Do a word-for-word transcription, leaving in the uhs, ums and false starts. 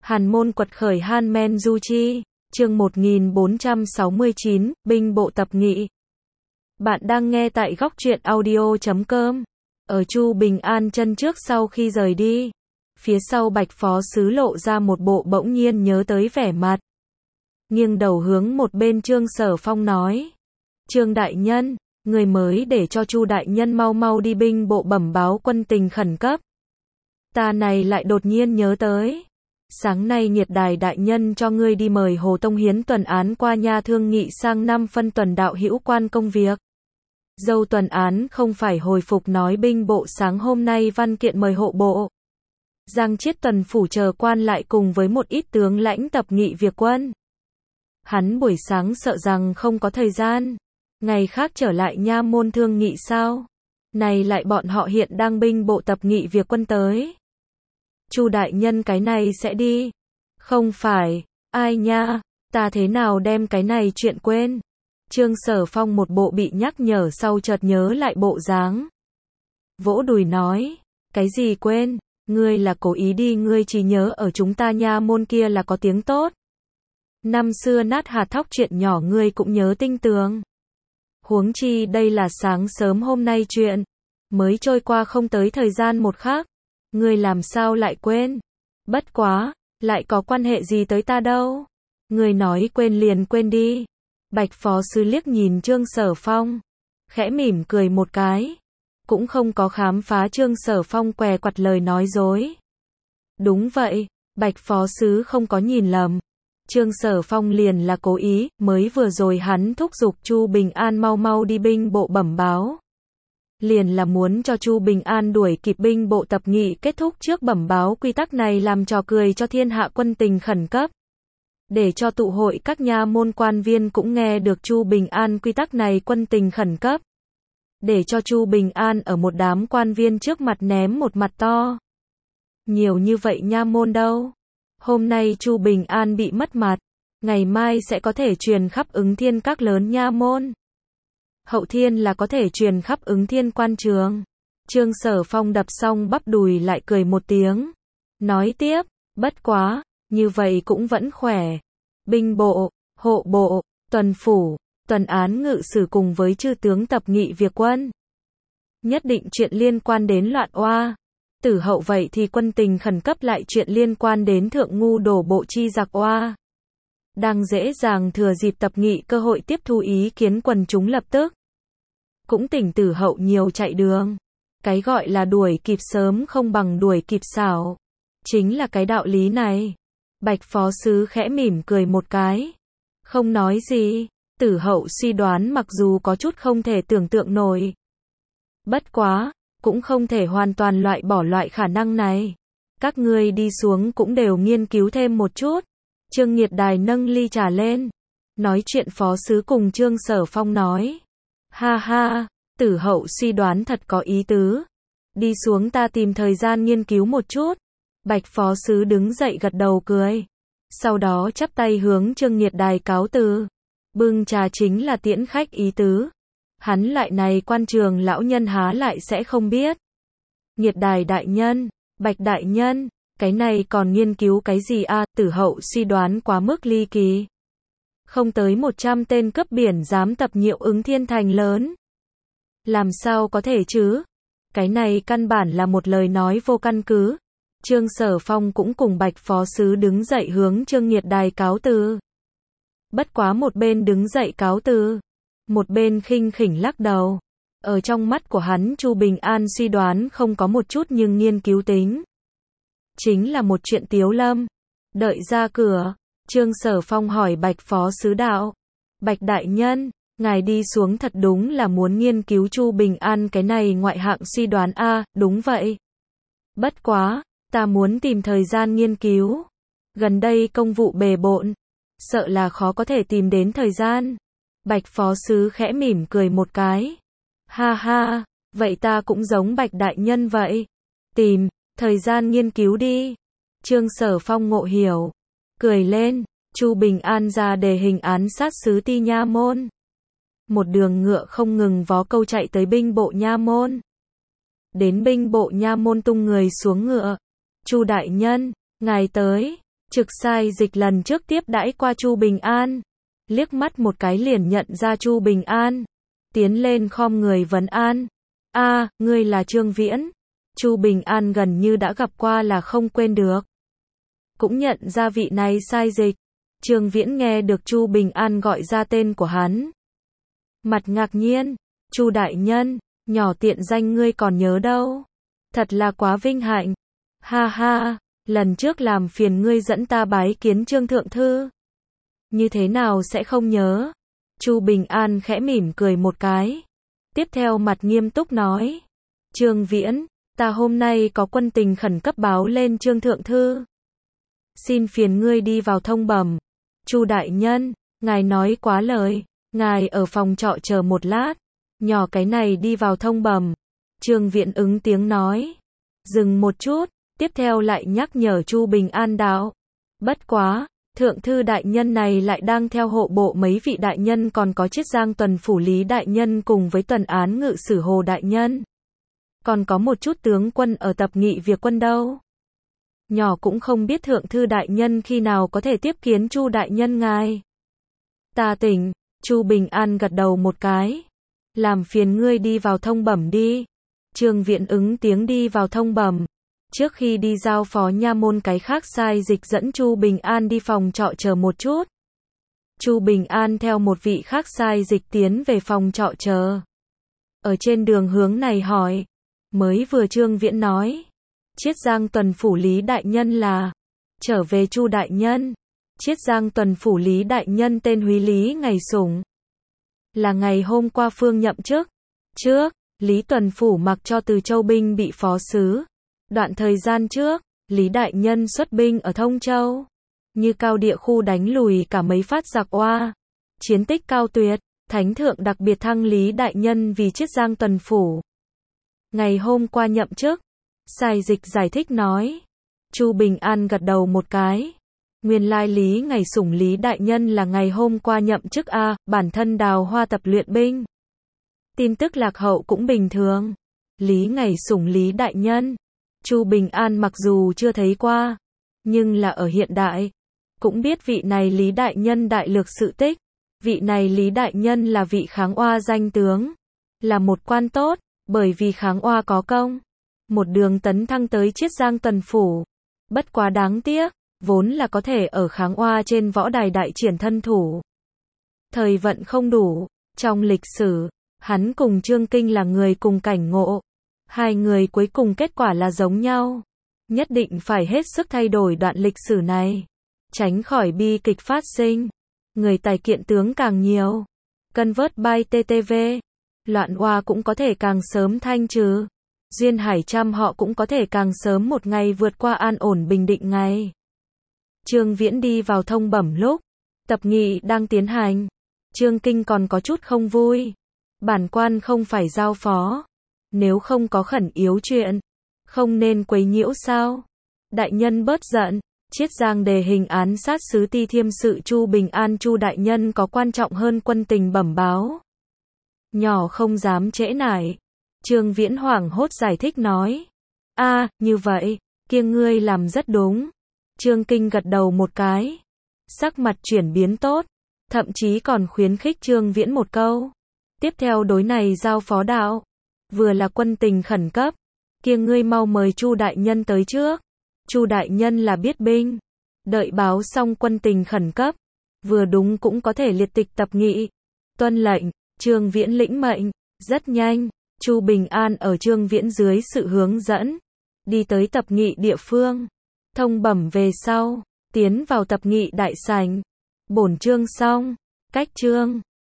Hàn môn quật khởi Han Men Du Chi, chương một nghìn bốn trăm sáu mươi chín, binh bộ tập nghị. Bạn đang nghe tại góc truyện audio chấm com. Ở Chu Bình An chân trước sau khi rời đi, phía sau Bạch Phó Sứ lộ ra một bộ bỗng nhiên nhớ tới vẻ mặt. Nghiêng đầu hướng một bên Trương Sở Phong nói: Trương đại nhân, người mới để cho Chu đại nhân mau mau đi binh bộ bẩm báo quân tình khẩn cấp. Ta này lại đột nhiên nhớ tới, sáng nay Nhiệt Đài đại nhân cho ngươi đi mời Hồ Tông Hiến tuần án qua nha thương nghị sang năm phân tuần đạo hữu quan công việc. Dâu tuần án không phải hồi phục nói binh bộ sáng hôm nay văn kiện mời hộ bộ Giang Chiết tuần phủ chờ quan lại cùng với một ít tướng lãnh tập nghị việc quân. Hắn buổi sáng sợ rằng không có thời gian, ngày khác trở lại nha môn thương nghị sao? Này lại bọn họ hiện đang binh bộ tập nghị việc quân tới. Chu đại nhân cái này sẽ đi. Không phải, ai nha, ta thế nào đem cái này chuyện quên. Trương Sở Phong một bộ bị nhắc nhở sau chợt nhớ lại bộ dáng. Vỗ đùi nói, cái gì quên, ngươi là cố ý đi, ngươi chỉ nhớ ở chúng ta nha môn kia là có tiếng tốt. Năm xưa nát hạt thóc chuyện nhỏ ngươi cũng nhớ tinh tường. Huống chi đây là sáng sớm hôm nay chuyện, mới trôi qua không tới thời gian một khắc. Ngươi làm sao lại quên? Bất quá, lại có quan hệ gì tới ta đâu? Ngươi nói quên liền quên đi. Bạch Phó Sứ liếc nhìn Trương Sở Phong, khẽ mỉm cười một cái, cũng không có khám phá Trương Sở Phong què quặt lời nói dối. Đúng vậy, Bạch Phó Sứ không có nhìn lầm. Trương Sở Phong liền là cố ý, mới vừa rồi hắn thúc giục Chu Bình An mau mau đi binh bộ bẩm báo. Liền là muốn cho Chu Bình An đuổi kịp binh bộ tập nghị kết thúc trước bẩm báo quy tắc này, làm trò cười cho thiên hạ quân tình khẩn cấp. Để cho tụ hội các nha môn quan viên cũng nghe được Chu Bình An quy tắc này quân tình khẩn cấp. Để cho Chu Bình An ở một đám quan viên trước mặt ném một mặt to. Nhiều như vậy nha môn đâu. Hôm nay Chu Bình An bị mất mặt, ngày mai sẽ có thể truyền khắp Ứng Thiên các lớn nha môn. Hậu thiên là có thể truyền khắp Ứng Thiên quan trường. Trương Sở Phong đập xong bắp đùi lại cười một tiếng. Nói tiếp, bất quá, như vậy cũng vẫn khỏe. Binh bộ, hộ bộ, tuần phủ, tuần án ngự sử cùng với chư tướng tập nghị việc quân. Nhất định chuyện liên quan đến loạn oa, tử hậu, vậy thì quân tình khẩn cấp lại chuyện liên quan đến thượng ngu đổ bộ chi giặc oa. Đang dễ dàng thừa dịp tập nghị cơ hội tiếp thu ý kiến quần chúng lập tức. Cũng tỉnh tử hậu nhiều chạy đường. Cái gọi là đuổi kịp sớm không bằng đuổi kịp xảo. Chính là cái đạo lý này. Bạch Phó Sứ khẽ mỉm cười một cái. Không nói gì. Tử hậu suy đoán mặc dù có chút không thể tưởng tượng nổi. Bất quá, cũng không thể hoàn toàn loại bỏ loại khả năng này. Các ngươi đi xuống cũng đều nghiên cứu thêm một chút. Trương Nhiệt Đài nâng ly trà lên. Nói chuyện Phó Sứ cùng Trương Sở Phong nói. Ha ha, tử hậu suy đoán thật có ý tứ. Đi xuống ta tìm thời gian nghiên cứu một chút. Bạch Phó Sứ đứng dậy gật đầu cười. Sau đó chắp tay hướng Trương Nhiệt Đài cáo từ. Bưng trà chính là tiễn khách ý tứ. Hắn lại này quan trường lão nhân há lại sẽ không biết. Nhiệt Đài đại nhân, Bạch đại nhân, cái này còn nghiên cứu cái gì a? À, tử hậu suy đoán quá mức ly kỳ. Không tới một trăm tên cướp biển dám tập nhiệu Ứng Thiên thành lớn. Làm sao có thể chứ? Cái này căn bản là một lời nói vô căn cứ. Trương Sở Phong cũng cùng Bạch Phó Sứ đứng dậy hướng Trương Nhiệt Đài cáo từ. Bất quá một bên đứng dậy cáo từ, một bên khinh khỉnh lắc đầu. Ở trong mắt của hắn Chu Bình An suy đoán không có một chút nhưng nghiên cứu tính. Chính là một chuyện tiếu lâm. Đợi ra cửa, Trương Sở Phong hỏi Bạch Phó Sứ đạo. Bạch đại nhân, ngài đi xuống thật đúng là muốn nghiên cứu Chu Bình An cái này ngoại hạng suy đoán a? À, đúng vậy. Bất quá, ta muốn tìm thời gian nghiên cứu. Gần đây công vụ bề bộn, sợ là khó có thể tìm đến thời gian. Bạch Phó Sứ khẽ mỉm cười một cái. Ha ha, vậy ta cũng giống Bạch đại nhân vậy. Tìm thời gian nghiên cứu đi. Trương Sở Phong ngộ hiểu, cười lên. Chu Bình An ra đề hình án sát sứ ti nha môn. Một đường ngựa không ngừng vó câu chạy tới binh bộ nha môn. Đến binh bộ nha môn tung người xuống ngựa. Chu đại nhân, ngài tới. Trực sai dịch lần trước tiếp đãi qua Chu Bình An, liếc mắt một cái liền nhận ra Chu Bình An, tiến lên khom người vấn an. A, ngươi là Trương Viễn. Chu Bình An gần như đã gặp qua là không quên được. Cũng nhận ra vị này sai dịch. Trương Viễn nghe được Chu Bình An gọi ra tên của hắn. Mặt ngạc nhiên, Chu đại nhân, nhỏ tiện danh ngươi còn nhớ đâu. Thật là quá vinh hạnh. Ha ha, lần trước làm phiền ngươi dẫn ta bái kiến Trương thượng thư. Như thế nào sẽ không nhớ? Chu Bình An khẽ mỉm cười một cái. Tiếp theo mặt nghiêm túc nói. Trương Viễn, ta hôm nay có quân tình khẩn cấp báo lên Trương thượng thư. Xin phiền ngươi đi vào thông bẩm. Chu đại nhân, ngài nói quá lời, ngài ở phòng trọ chờ một lát, nhỏ cái này đi vào thông bẩm. Trương Viễn ứng tiếng nói. Dừng một chút, tiếp theo lại nhắc nhở Chu Bình An đạo. Bất quá, thượng thư đại nhân này lại đang theo hộ bộ mấy vị đại nhân, còn có Chiết Giang tuần phủ Lý đại nhân cùng với tuần án ngự sử Hồ đại nhân. Còn có một chút tướng quân ở tập nghị việc quân đâu. Nhỏ cũng không biết thượng thư đại nhân khi nào có thể tiếp kiến Chu đại nhân ngài. Ta tỉnh, Chu Bình An gật đầu một cái. Làm phiền ngươi đi vào thông bẩm đi. Trương Viễn ứng tiếng đi vào thông bẩm. Trước khi đi giao phó nha môn cái khác sai dịch dẫn Chu Bình An đi phòng trọ chờ một chút. Chu Bình An theo một vị khác sai dịch tiến về phòng trọ chờ. Ở trên đường hướng này hỏi. Mới vừa Trương Viễn nói. Chiết Giang tuần phủ Lý đại nhân là. Trở về Chu đại nhân. Chiết Giang tuần phủ Lý đại nhân tên Húy Lý Ngày Sủng. Là ngày hôm qua phương nhậm chức. Trước, Lý tuần phủ mặc cho Từ Châu binh bị phó sứ. Đoạn thời gian trước, Lý đại nhân xuất binh ở Thông Châu. Như cao địa khu đánh lùi cả mấy phát giặc oa. Chiến tích cao tuyệt, thánh thượng đặc biệt thăng Lý đại nhân vì Chiết Giang tuần phủ. Ngày hôm qua nhậm chức. Sai dịch giải thích nói. Chu Bình An gật đầu một cái. Nguyên lai Lý Ngày Sủng Lý đại nhân là ngày hôm qua nhậm chức a, bản thân đào hoa tập luyện binh. Tin tức lạc hậu cũng bình thường. Lý Ngày Sủng Lý đại nhân. Chu Bình An mặc dù chưa thấy qua, nhưng là ở hiện đại, cũng biết vị này Lý đại nhân đại lược sự tích. Vị này Lý đại nhân là vị kháng oa danh tướng, là một quan tốt, bởi vì kháng oa có công, một đường tấn thăng tới Chiết Giang tuần phủ. Bất quá đáng tiếc, vốn là có thể ở kháng oa trên võ đài đại triển thân thủ. Thời vận không đủ, trong lịch sử, hắn cùng Trương Kinh là người cùng cảnh ngộ. Hai người cuối cùng kết quả là giống nhau. Nhất định phải hết sức thay đổi đoạn lịch sử này. Tránh khỏi bi kịch phát sinh. Người tài kiện tướng càng nhiều. Cân vớt bay tê tê vê. Loạn oa cũng có thể càng sớm thanh trừ. Duyên hải trăm họ cũng có thể càng sớm một ngày vượt qua an ổn bình định ngày. Trương Viễn đi vào thông bẩm lúc. Tập nghị đang tiến hành. Trương Kinh còn có chút không vui. Bản quan không phải giao phó. Nếu không có khẩn yếu chuyện, không nên quấy nhiễu sao? Đại nhân bớt giận, Chiết Giang đề hình án sát sứ Ti Thiêm sự Chu Bình An Chu đại nhân có quan trọng hơn quân tình bẩm báo. Nhỏ không dám trễ nải. Trương Viễn hoảng hốt giải thích nói. A, như vậy, kia ngươi làm rất đúng. Trương Kinh gật đầu một cái. Sắc mặt chuyển biến tốt, thậm chí còn khuyến khích Trương Viễn một câu. Tiếp theo đối này giao phó đạo. Vừa là quân tình khẩn cấp, kia ngươi mau mời Chu đại nhân tới trước. Chu đại nhân là biết binh, đợi báo xong quân tình khẩn cấp, vừa đúng cũng có thể liệt tịch tập nghị. Tuân lệnh, Trương Viễn lĩnh mệnh. Rất nhanh, Chu Bình An ở Trương Viễn dưới sự hướng dẫn, đi tới tập nghị địa phương. Thông bẩm về sau, tiến vào tập nghị đại sảnh. Bổn chương xong, cách chương.